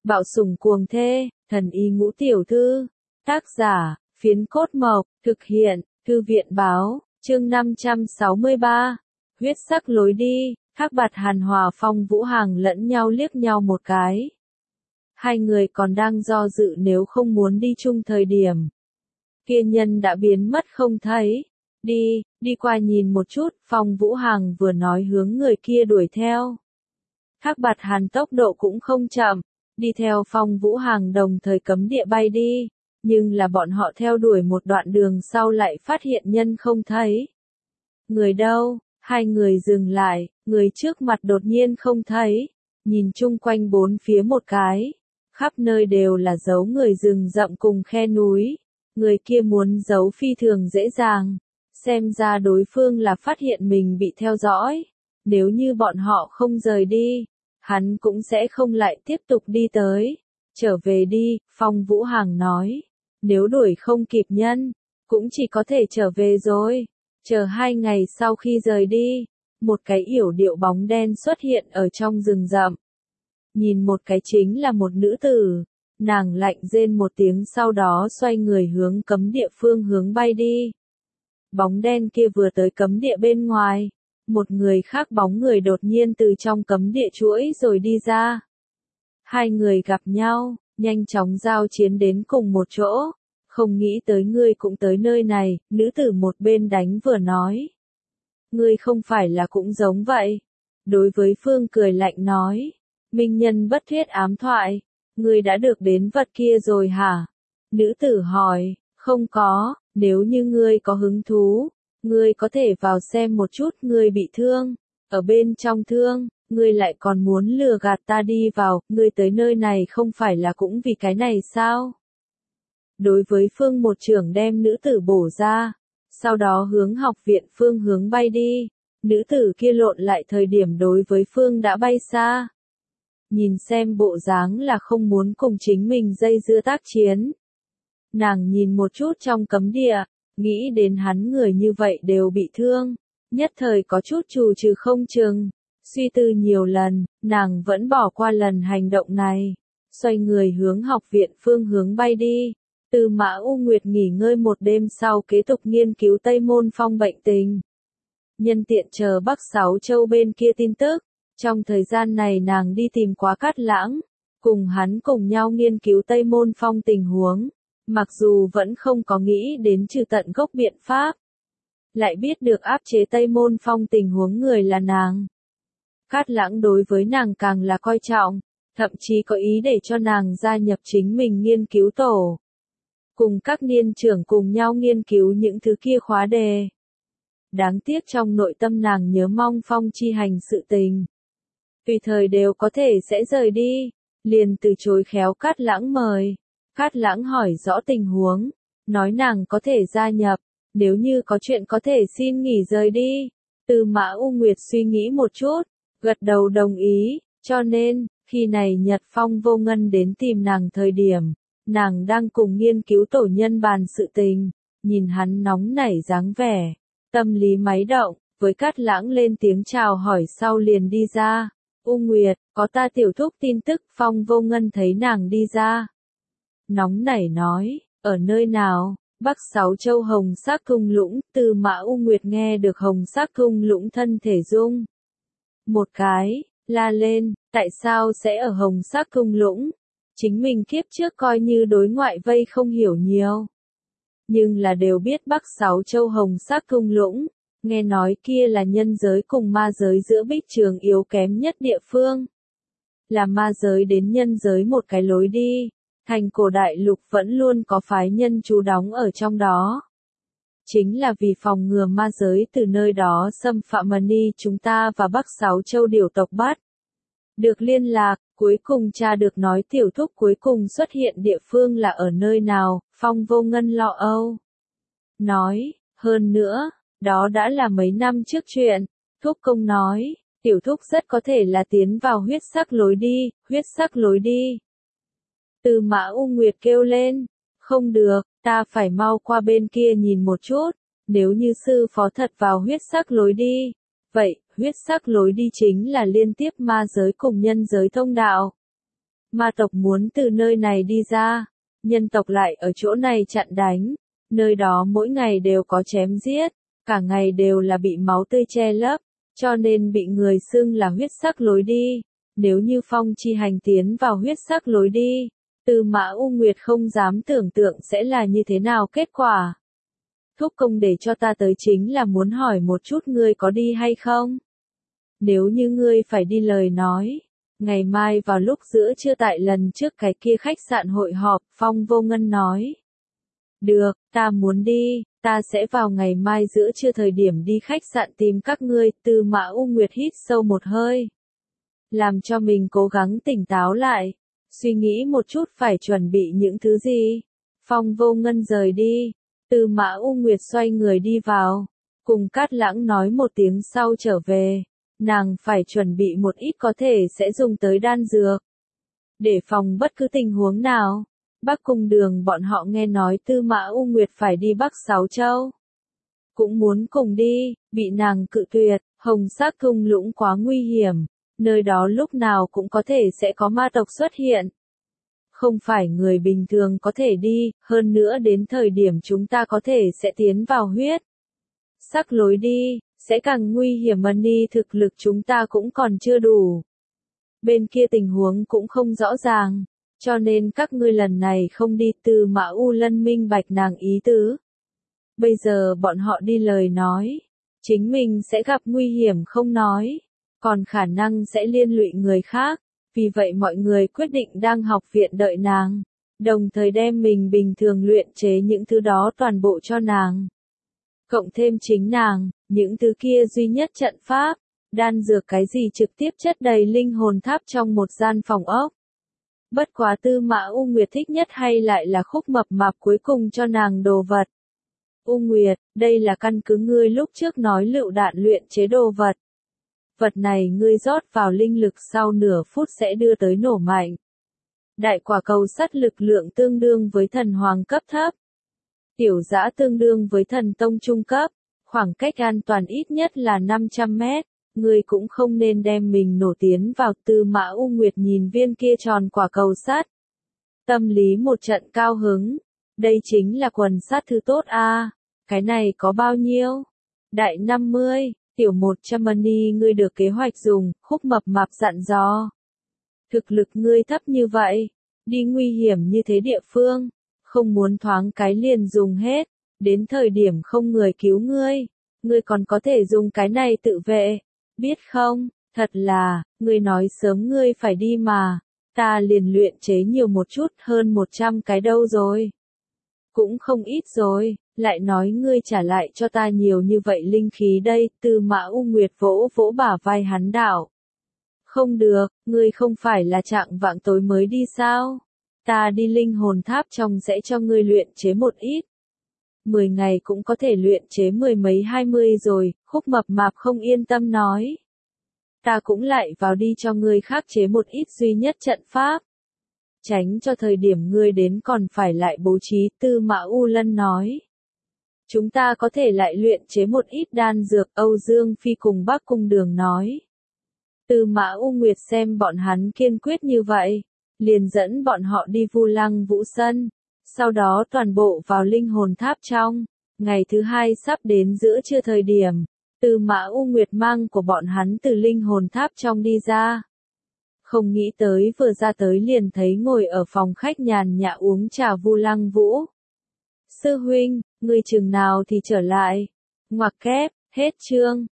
Bạo sủng cuồng thê, thần y ngũ tiểu thư. Tác giả, Phiến Cốt Mộc, thực hiện, Thư viện báo, chương 563. Huyết sắc lối đi, Thác Bạt Hàn Hòa Phong Vũ Hàng lẫn nhau liếc nhau một cái. Hai người còn đang do dự nếu không muốn đi chung thời điểm. Kia nhân đã biến mất không thấy. Đi qua nhìn một chút, Phong Vũ Hàng vừa nói hướng người kia đuổi theo. Thác Bạt Hàn tốc độ cũng không chậm, đi theo Phong Vũ Hàng đồng thời cấm địa bay đi, nhưng là bọn họ theo đuổi một đoạn đường sau lại phát hiện nhân không thấy. Người đâu? Hai người dừng lại, người trước mặt đột nhiên không thấy, nhìn chung quanh bốn phía một cái, khắp nơi đều là dấu người rừng rậm cùng khe núi, người kia muốn giấu phi thường dễ dàng, xem ra đối phương là phát hiện mình bị theo dõi, nếu như bọn họ không rời đi, hắn cũng sẽ không lại tiếp tục đi tới. Trở về đi, Phong Vũ Hàng nói, nếu đuổi không kịp nhân, cũng chỉ có thể trở về rồi. Chờ 2 ngày sau khi rời đi, một cái yểu điệu bóng đen xuất hiện ở trong rừng rậm. Nhìn một cái chính là một nữ tử, nàng lạnh rên một tiếng sau đó xoay người hướng cấm địa phương hướng bay đi. Bóng đen kia vừa tới cấm địa bên ngoài, một người khác bóng người đột nhiên từ trong cấm địa chuỗi rồi đi ra. Hai người gặp nhau, nhanh chóng giao chiến đến cùng một chỗ. Không nghĩ tới ngươi cũng tới nơi này, nữ tử một bên đánh vừa nói. Ngươi không phải là cũng giống vậy. Đối với Phương cười lạnh nói. Minh nhân bất thuyết ám thoại. Ngươi đã được đến vật kia rồi hả? Nữ tử hỏi, không có, nếu như ngươi có hứng thú, ngươi có thể vào xem một chút ngươi bị thương. Ở bên trong thương, ngươi lại còn muốn lừa gạt ta đi vào, ngươi tới nơi này không phải là cũng vì cái này sao? Đối với Phương một trưởng đem nữ tử bổ ra, sau đó hướng học viện Phương hướng bay đi, nữ tử kia lộn lại thời điểm đối với Phương đã bay xa. Nhìn xem bộ dáng là không muốn cùng chính mình dây dưa tác chiến. Nàng nhìn một chút trong cấm địa, nghĩ đến hắn người như vậy đều bị thương, nhất thời có chút trù trừ không chừng, suy tư nhiều lần, nàng vẫn bỏ qua lần hành động này, xoay người hướng học viện Phương hướng bay đi. Tư Mã U Nguyệt nghỉ ngơi một đêm sau kế tục nghiên cứu Tây Môn Phong bệnh tình. Nhân tiện chờ Bắc Sáu Châu bên kia tin tức, trong thời gian này nàng đi tìm Quá Cát Lãng, cùng hắn cùng nhau nghiên cứu Tây Môn Phong tình huống, mặc dù vẫn không có nghĩ đến trừ tận gốc biện pháp. Lại biết được áp chế Tây Môn Phong tình huống người là nàng. Cát Lãng đối với nàng càng là coi trọng, thậm chí có ý để cho nàng gia nhập chính mình nghiên cứu tổ. Cùng các niên trưởng cùng nhau nghiên cứu những thứ kia khóa đề. Đáng tiếc trong nội tâm nàng nhớ mong Phong chi hành sự tình. Tùy thời đều có thể sẽ rời đi, liền từ chối khéo Cát Lãng mời. Cát Lãng hỏi rõ tình huống, nói nàng có thể gia nhập, nếu như có chuyện có thể xin nghỉ rời đi. Tư Mã U Nguyệt suy nghĩ một chút, gật đầu đồng ý, cho nên, khi này Nhật Phong Vô Ngân đến tìm nàng thời điểm. Nàng đang cùng nghiên cứu tổ nhân bàn sự tình, nhìn hắn nóng nảy dáng vẻ, tâm lý máy động, với Cát Lãng lên tiếng chào hỏi sau liền đi ra. U Nguyệt, có ta tiểu thúc tin tức. Phong Vô Ngân thấy nàng đi ra. Nóng nảy nói, ở nơi nào? Bắc Sáu Châu Hồng Sắc Thung Lũng. Tư Mã U Nguyệt nghe được Hồng Sắc Thung Lũng thân thể rung một cái, la lên, tại sao sẽ ở Hồng Sắc Thung Lũng? Chính mình kiếp trước coi như đối ngoại vây không hiểu nhiều. Nhưng là đều biết Bắc Sáu Châu Hồng Sắc Thung Lũng, nghe nói kia là nhân giới cùng ma giới giữa bích trường yếu kém nhất địa phương. Là ma giới đến nhân giới một cái lối đi, thành cổ đại lục vẫn luôn có phái nhân trú đóng ở trong đó. Chính là vì phòng ngừa ma giới từ nơi đó xâm phạm Mani chúng ta và Bắc Sáu Châu điểu tộc bắt. Được liên lạc, cuối cùng cha được nói tiểu thúc cuối cùng xuất hiện địa phương là ở nơi nào. Phong Vô Ngân lo âu. Nói, hơn nữa, đó đã là mấy năm trước chuyện. Thúc công nói, tiểu thúc rất có thể là tiến vào huyết sắc lối đi, huyết sắc lối đi. Tư Mã U Nguyệt kêu lên, không được, ta phải mau qua bên kia nhìn một chút, nếu như sư phó thật vào huyết sắc lối đi. Vậy, huyết sắc lối đi chính là liên tiếp ma giới cùng nhân giới thông đạo. Ma tộc muốn từ nơi này đi ra, nhân tộc lại ở chỗ này chặn đánh, nơi đó mỗi ngày đều có chém giết, cả ngày đều là bị máu tươi che lấp, cho nên bị người xưng là huyết sắc lối đi. Nếu như Phong Chi Hành tiến vào huyết sắc lối đi, Tư Mã U Nguyệt không dám tưởng tượng sẽ là như thế nào kết quả. Thúc công để cho ta tới chính là muốn hỏi một chút ngươi có đi hay không? Nếu như ngươi phải đi lời nói, ngày mai vào lúc giữa trưa tại lần trước cái kia khách sạn hội họp, Phong Vô Ngân nói. Được, ta muốn đi, ta sẽ vào ngày mai giữa trưa thời điểm đi khách sạn tìm các ngươi. Tư Mã U Nguyệt hít sâu một hơi, làm cho mình cố gắng tỉnh táo lại, suy nghĩ một chút phải chuẩn bị những thứ gì. Phong Vô Ngân rời đi, Tư Mã U Nguyệt xoay người đi vào, cùng Cát Lãng nói một tiếng sau trở về, nàng phải chuẩn bị một ít có thể sẽ dùng tới đan dược, để phòng bất cứ tình huống nào. Bắc Cung Đường bọn họ nghe nói Tư Mã U Nguyệt phải đi Bắc Sáu Châu, cũng muốn cùng đi, bị nàng cự tuyệt. Hồng Sắc thung lũng quá nguy hiểm, nơi đó lúc nào cũng có thể sẽ có ma tộc xuất hiện. Không phải người bình thường có thể đi, hơn nữa đến thời điểm chúng ta có thể sẽ tiến vào huyết sắc lối đi, sẽ càng nguy hiểm. Money thực lực chúng ta cũng còn chưa đủ. Bên kia tình huống cũng không rõ ràng, cho nên các ngươi lần này không đi. Tư Mã U Lân minh bạch nàng ý tứ. Bây giờ bọn họ đi lời nói, chính mình sẽ gặp nguy hiểm không nói, còn khả năng sẽ liên lụy người khác. Vì vậy mọi người quyết định đang học viện đợi nàng, đồng thời đem mình bình thường luyện chế những thứ đó toàn bộ cho nàng. Cộng thêm chính nàng, những thứ kia duy nhất trận pháp, đan dược cái gì trực tiếp chất đầy linh hồn tháp trong một gian phòng ốc. Bất quá Tư Mã U Nguyệt thích nhất hay lại là khúc mập mạp cuối cùng cho nàng đồ vật. U Nguyệt, đây là căn cứ ngươi lúc trước nói lựu đạn luyện chế đồ vật. Vật này ngươi rót vào linh lực sau nửa phút sẽ đưa tới nổ mạnh. Đại quả cầu sắt lực lượng tương đương với thần hoàng cấp thấp. Tiểu dã tương đương với thần tông trung cấp. Khoảng cách an toàn ít nhất là 500 mét. Ngươi cũng không nên đem mình nổ tiến vào. Tư Mã U Nguyệt nhìn viên kia tròn quả cầu sắt, tâm lý một trận cao hứng. Đây chính là quần sắt thứ tốt a. Cái này có bao nhiêu? Đại 50. Tiểu 100 money ngươi được kế hoạch dùng. Khúc mập mạp dặn dò. Thực lực ngươi thấp như vậy, đi nguy hiểm như thế địa phương, không muốn thoáng cái liền dùng hết, đến thời điểm không người cứu ngươi còn có thể dùng cái này tự vệ, biết không? Thật là, ngươi nói sớm ngươi phải đi mà, ta liền luyện chế nhiều một chút, hơn 100 cái đâu rồi. Cũng không ít rồi, lại nói ngươi trả lại cho ta nhiều như vậy linh khí đây. Tư Mã U Nguyệt vỗ vỗ bả vai hắn đạo. Không được, ngươi không phải là trạng vạng tối mới đi sao? Ta đi linh hồn tháp trong sẽ cho ngươi luyện chế một ít. 10 ngày cũng có thể luyện chế 10 mấy 20 rồi. Khúc mập mạp không yên tâm nói. Ta cũng lại vào đi cho ngươi khắc chế một ít duy nhất trận pháp, tránh cho thời điểm ngươi đến còn phải lại bố trí. Tư Mã U Lân nói. Chúng ta có thể lại luyện chế một ít đan dược. Âu Dương Phi cùng Bắc Cung Đường nói. Tư Mã U Nguyệt xem bọn hắn kiên quyết như vậy, liền dẫn bọn họ đi Vu Lăng Vũ Sân, sau đó toàn bộ vào linh hồn tháp trong. Ngày thứ hai sắp đến giữa trưa thời điểm, Tư Mã U Nguyệt mang của bọn hắn từ linh hồn tháp trong đi ra. Không nghĩ tới vừa ra tới liền thấy ngồi ở phòng khách nhàn nhã uống trà Vu Lăng Vũ. Sư huynh, ngươi chừng nào thì trở lại? Ngoặc kép, hết chương.